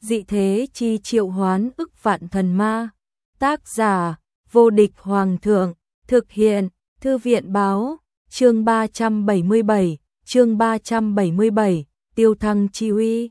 dị thế chi triệu hoán ức vạn thần ma. Tác giả, vô địch hoàng thượng, thực hiện, thư viện báo, chương 377, tiêu thăng chi uy.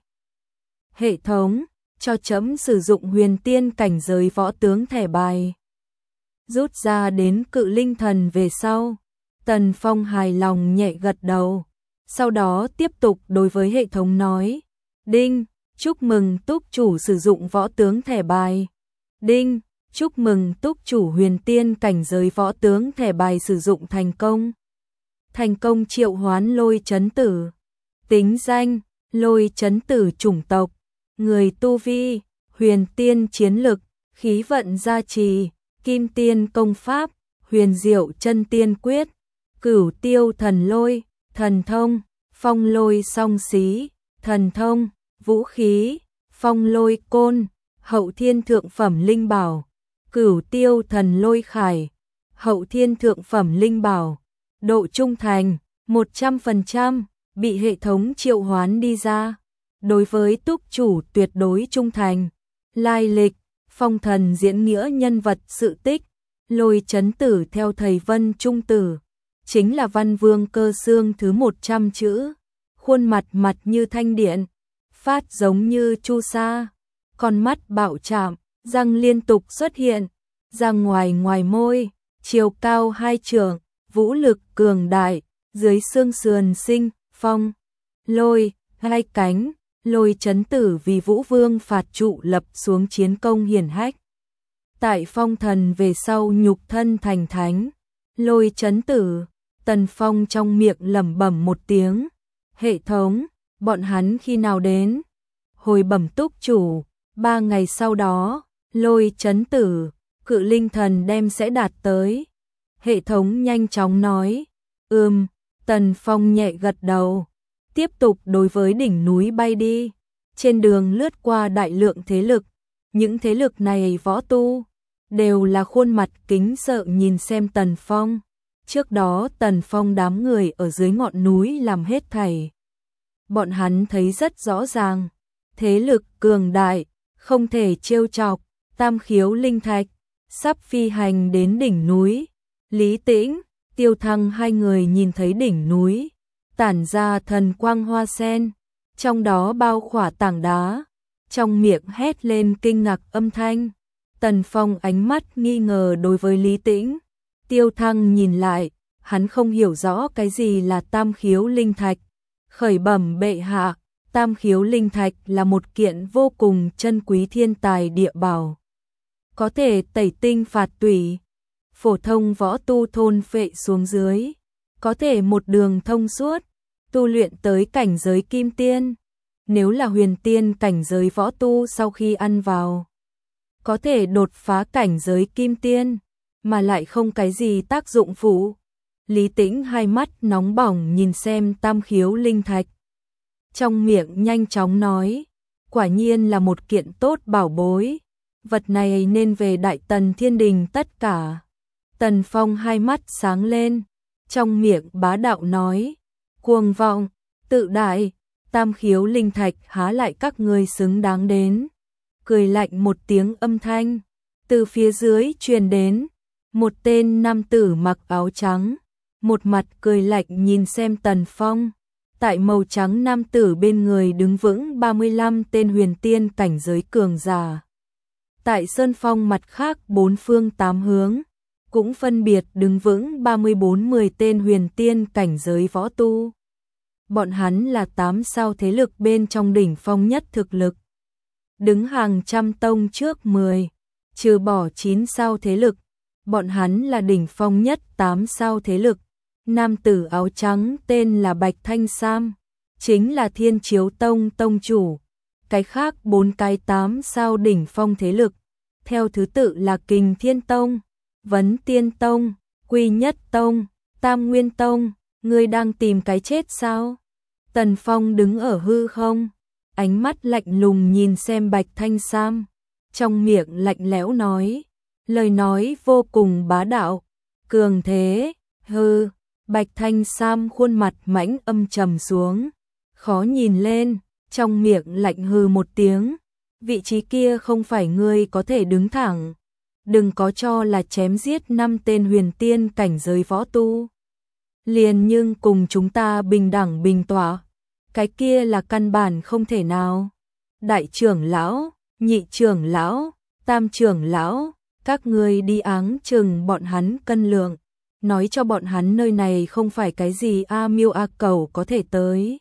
Hệ thống, cho chấm sử dụng huyền tiên cảnh giới võ tướng thẻ bài. Rút ra đến cự linh thần về sau, Tần Phong hài lòng nhẹ gật đầu, sau đó tiếp tục đối với hệ thống nói, đinh, chúc mừng túc chủ sử dụng võ tướng thẻ bài. Đinh, chúc mừng túc chủ huyền tiên cảnh giới võ tướng thẻ bài sử dụng thành công. Thành công triệu hoán Lôi Chấn Tử. Tính danh, Lôi Chấn Tử chủng tộc, người tu vi, huyền tiên chiến lực, khí vận gia trì, kim tiên công pháp, huyền diệu chân tiên quyết, cửu tiêu thần lôi, thần thông, phong lôi song xí, thần thông, vũ khí, phong lôi côn, hậu thiên thượng phẩm linh bảo, cửu tiêu thần lôi khải, hậu thiên thượng phẩm linh bảo, độ trung thành, 100%, bị hệ thống triệu hoán đi ra. Đối với túc chủ tuyệt đối trung thành. Lai lịch, phong thần diễn nghĩa nhân vật sự tích, Lôi Chấn Tử theo thầy Vân Trung Tử, chính là Văn Vương Cơ Xương thứ 100 chữ, khuôn mặt mặt như thanh điện, phát giống như chu sa, con mắt bạo chạm, răng liên tục xuất hiện, răng ngoài môi, chiều cao 2 trượng, vũ lực cường đại, dưới xương sườn sinh, phong, lôi, 2 cánh. Lôi Chấn Tử vì Vũ Vương phạt trụ lập xuống chiến công hiển hách. Tại phong thần về sau nhục thân thành thánh. Lôi Chấn Tử, Tần Phong trong miệng lẩm bẩm một tiếng. Hệ thống, bọn hắn khi nào đến? Hồi bẩm túc chủ, 3 ngày sau đó, Lôi Chấn Tử, cự linh thần đem sẽ đạt tới. Hệ thống nhanh chóng nói. Tần Phong nhẹ gật đầu. Tiếp tục đối với đỉnh núi bay đi, trên đường lướt qua đại lượng thế lực, những thế lực này võ tu, đều là khuôn mặt kính sợ nhìn xem Tần Phong. Trước đó Tần Phong đám người ở dưới ngọn núi làm hết thảy. Bọn hắn thấy rất rõ ràng, thế lực cường đại, không thể trêu chọc, Tam Khiếu Linh Thạch, sắp phi hành đến đỉnh núi. Lý Tĩnh, Tiêu Thăng hai người nhìn thấy đỉnh núi tản ra thần quang hoa sen, trong đó bao khỏa tảng đá, trong miệng hét lên kinh ngạc âm thanh. Tần Phong ánh mắt nghi ngờ đối với Lý Tĩnh. Tiêu Thăng nhìn lại, hắn không hiểu rõ cái gì là Tam Khiếu Linh Thạch. Khởi bẩm bệ hạ, Tam Khiếu Linh Thạch là một kiện vô cùng chân quý thiên tài địa bảo, có thể tẩy tinh phạt tủy, phổ thông võ tu thôn phệ xuống dưới, có thể một đường thông suốt, tu luyện tới cảnh giới kim tiên. Nếu là huyền tiên cảnh giới võ tu sau khi ăn vào, có thể đột phá cảnh giới kim tiên, mà lại không cái gì tác dụng phụ. Lý Tĩnh hai mắt nóng bỏng nhìn xem Tam Khiếu Linh Thạch. Trong miệng nhanh chóng nói, quả nhiên là một kiện tốt bảo bối, vật này nên về Đại Tần Thiên Đình tất cả. Tần Phong hai mắt sáng lên, trong miệng bá đạo nói, cuồng vọng, tự đại, Tam Khiếu Linh Thạch há lại các ngươi xứng đáng đến. Cười lạnh một tiếng âm thanh, từ phía dưới truyền đến, một tên nam tử mặc áo trắng, một mặt cười lạnh nhìn xem Tần Phong. Tại màu trắng nam tử bên người đứng vững 35 tên huyền tiên cảnh giới cường giả. Tại sơn phong mặt khác 4 phương 8 hướng, cũng phân biệt đứng vững 34-10 tên huyền tiên cảnh giới võ tu. Bọn hắn là 8 sao thế lực bên trong đỉnh phong nhất thực lực. Đứng hàng trăm tông trước 10, trừ bỏ 9 sao thế lực, bọn hắn là đỉnh phong nhất 8 sao thế lực. Nam tử áo trắng tên là Bạch Thanh Sam, chính là Thiên Chiếu Tông tông chủ. Cái khác 4 cái 8 sao đỉnh phong thế lực, theo thứ tự là Kình Thiên Tông, Vấn Tiên Tông, Quy Nhất Tông, Tam Nguyên Tông. Ngươi đang tìm cái chết sao? Tần Phong đứng ở hư không, ánh mắt lạnh lùng nhìn xem Bạch Thanh Sam, trong miệng lạnh lẽo nói, lời nói vô cùng bá đạo, cường thế. Hừ. Bạch Thanh Sam khuôn mặt mãnh âm trầm xuống, khó nhìn lên, trong miệng lạnh hừ một tiếng, vị trí kia không phải ngươi có thể đứng thẳng. Đừng có cho là chém giết 5 tên huyền tiên cảnh giới võ tu. Liền nhưng cùng chúng ta bình đẳng bình tỏa. Cái kia là căn bản không thể nào. Đại trưởng lão, nhị trưởng lão, tam trưởng lão, các ngươi đi áng chừng bọn hắn cân lượng. Nói cho bọn hắn nơi này không phải cái gì A Miêu A Cẩu có thể tới.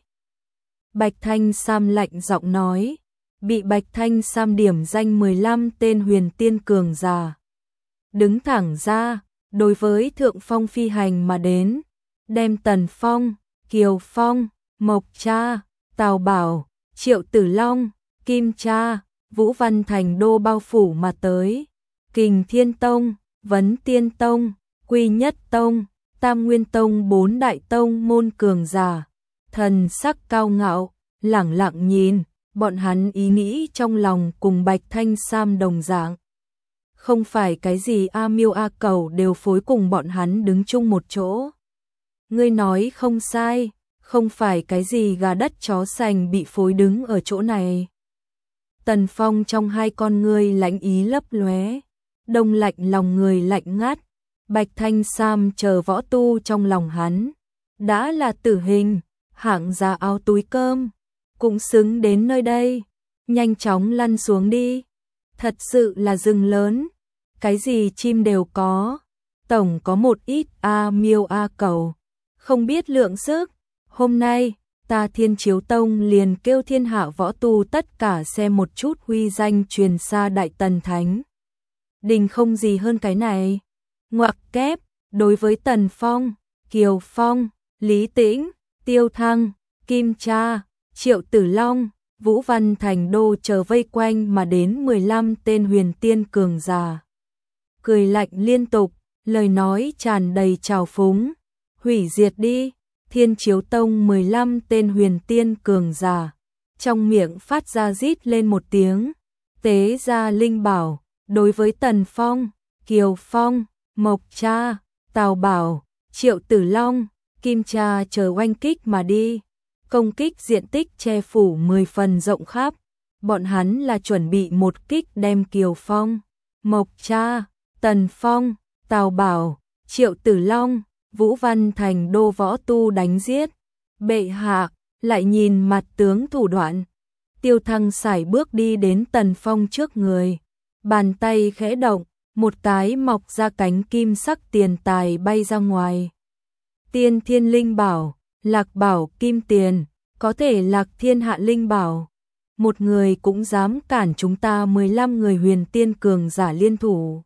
Bạch Thanh Sam lạnh giọng nói. Bị Bạch Thanh Sam điểm danh 15 tên huyền tiên cường giả. Đứng thẳng ra, đối với Thượng Phong phi hành mà đến, đem Tần Phong, Kiều Phong, Mộc Cha, Tào Bảo, Triệu Tử Long, Kim Cha, Vũ Văn Thành Đô bao phủ mà tới. Kình Thiên Tông, Vấn Tiên Tông, Quy Nhất Tông, Tam Nguyên Tông 4 đại tông môn cường giả, thần sắc cao ngạo, lẳng lặng nhìn, bọn hắn ý nghĩ trong lòng cùng Bạch Thanh Sam đồng dạng. Không phải cái gì A Miêu A Cẩu đều phối cùng bọn hắn đứng chung một chỗ. Ngươi nói không sai, không phải cái gì gà đất chó sành bị phối đứng ở chỗ này. Tần Phong trong hai con ngươi lãnh ý lấp lóe, đông lạnh lòng người lạnh ngắt. Bạch Thanh Sam chờ võ tu trong lòng hắn, đã là tử hình, hạng giá áo túi cơm, cũng xứng đến nơi đây, nhanh chóng lăn xuống đi. Thật sự là rừng lớn, cái gì chim đều có, tổng có một ít A Miêu A Cẩu, không biết lượng sức. Hôm nay, ta Thiên Chiếu Tông liền kêu thiên hạ võ tu tất cả xem một chút huy danh truyền xa Đại Tần Thánh Đình, không gì hơn cái này. Ngoặc kép, đối với Tần Phong, Kiều Phong, Lý Tĩnh, Tiêu Thăng, Kim Cha, Triệu Tử Long, Vũ Văn Thành Đô chờ vây quanh mà đến 15 tên huyền tiên cường giả. Cười lạnh liên tục, lời nói tràn đầy trào phúng. Hủy diệt đi, Thiên Chiếu Tông 15 tên huyền tiên cường giả. Trong miệng phát ra rít lên một tiếng, tế ra linh bảo, đối với Tần Phong, Kiều Phong, Mộc Cha, Tào Bảo, Triệu Tử Long, Kim Cha chờ oanh kích mà đi. Công kích diện tích che phủ 10 phần rộng khắp. Bọn hắn là chuẩn bị một kích đem Kiều Phong, Mộc Cha, Tần Phong, Tào Bảo, Triệu Tử Long, Vũ Văn Thành Đô võ tu đánh giết. Bệ hạ, lại nhìn mặt tướng thủ đoạn. Tiêu Thăng sải bước đi đến Tần Phong trước người. Bàn tay khẽ động, một cái mọc ra cánh kim sắc tiền tài bay ra ngoài. Tiên Thiên Linh Bảo, Lạc Bảo Kim Tiền, có thể lạc thiên hạ linh bảo. Một người cũng dám cản chúng ta 15 người huyền tiên cường giả liên thủ.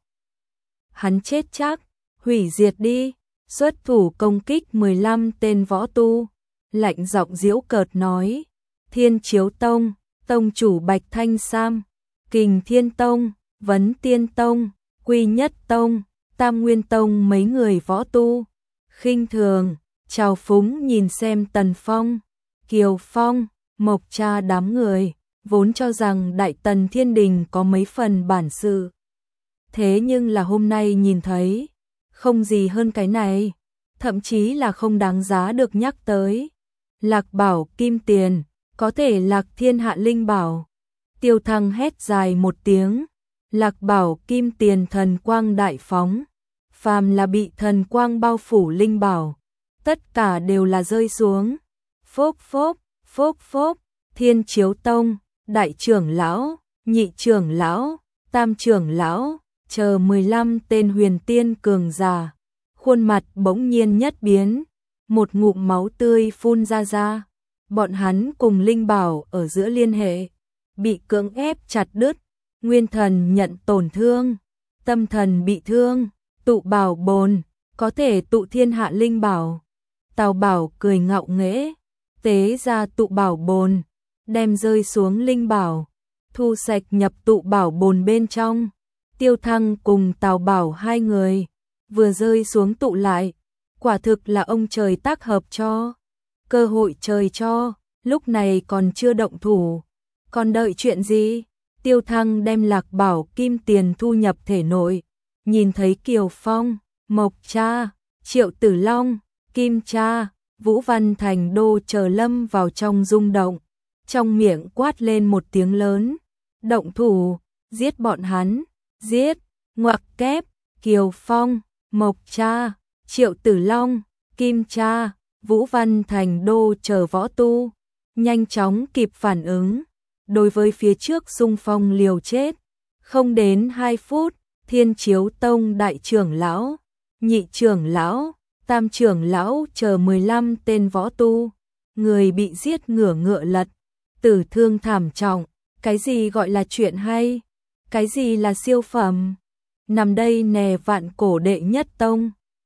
Hắn chết chắc, hủy diệt đi, xuất thủ công kích 15 tên võ tu. Lạnh giọng giễu cợt nói, Thiên Chiếu Tông, Tông chủ Bạch Thanh Sam, Kình Thiên Tông, Vấn Tiên Tông, Quy Nhất Tông, Tam Nguyên Tông mấy người võ tu. Khinh thường, trào phúng nhìn xem Tần Phong, Kiều Phong, Mộc Cha đám người, vốn cho rằng Đại Tần Thiên Đình có mấy phần bản sự. Thế nhưng là hôm nay nhìn thấy, không gì hơn cái này, thậm chí là không đáng giá được nhắc tới. Lạc Bảo Kim Tiền, có thể lạc thiên hạ linh bảo. Tiêu Thăng hét dài một tiếng, Lạc Bảo Kim Tiền thần quang đại phóng. Phàm là bị thần quang bao phủ linh bảo, tất cả đều là rơi xuống. Phốc phốc, phốc phốc, Thiên Chiếu Tông, đại trưởng lão, nhị trưởng lão, tam trưởng lão, chờ 15 tên huyền tiên cường giả, khuôn mặt bỗng nhiên nhất biến, một ngụm máu tươi phun ra. Bọn hắn cùng linh bảo ở giữa liên hệ, bị cưỡng ép chặt đứt, nguyên thần nhận tổn thương, tâm thần bị thương, tụ bảo bồn, có thể tụ thiên hạ linh bảo. Tào Bảo cười ngạo nghễ, tế ra tụ bảo bồn, đem rơi xuống linh bảo, thu sạch nhập tụ bảo bồn bên trong. Tiêu Thăng cùng Tào Bảo hai người, vừa rơi xuống tụ lại, quả thực là ông trời tác hợp cho, cơ hội trời cho, lúc này còn chưa động thủ, còn đợi chuyện gì? Tiêu Thăng đem Lạc Bảo Kim Tiền thu nhập thể nội, nhìn thấy Kiều Phong, Mộc Cha, Triệu Tử Long, Kim Cha, Vũ Văn Thành Đô chờ lâm vào trong rung động, trong miệng quát lên một tiếng lớn, động thủ, giết bọn hắn, giết, ngoặc kép, Kiều Phong, Mộc Cha, Triệu Tử Long, Kim Cha, Vũ Văn Thành Đô chờ võ tu, nhanh chóng kịp phản ứng. Đối với phía trước xung phong liều chết, không đến 2 phút, Thiên Chiếu Tông đại trưởng lão, nhị trưởng lão, tam trưởng lão chờ 15 tên võ tu, người bị giết ngửa lật, tử thương thảm trọng. Cái gì gọi là chuyện hay? Cái gì là siêu phẩm? Nằm đây nè Vạn Cổ đệ nhất tông.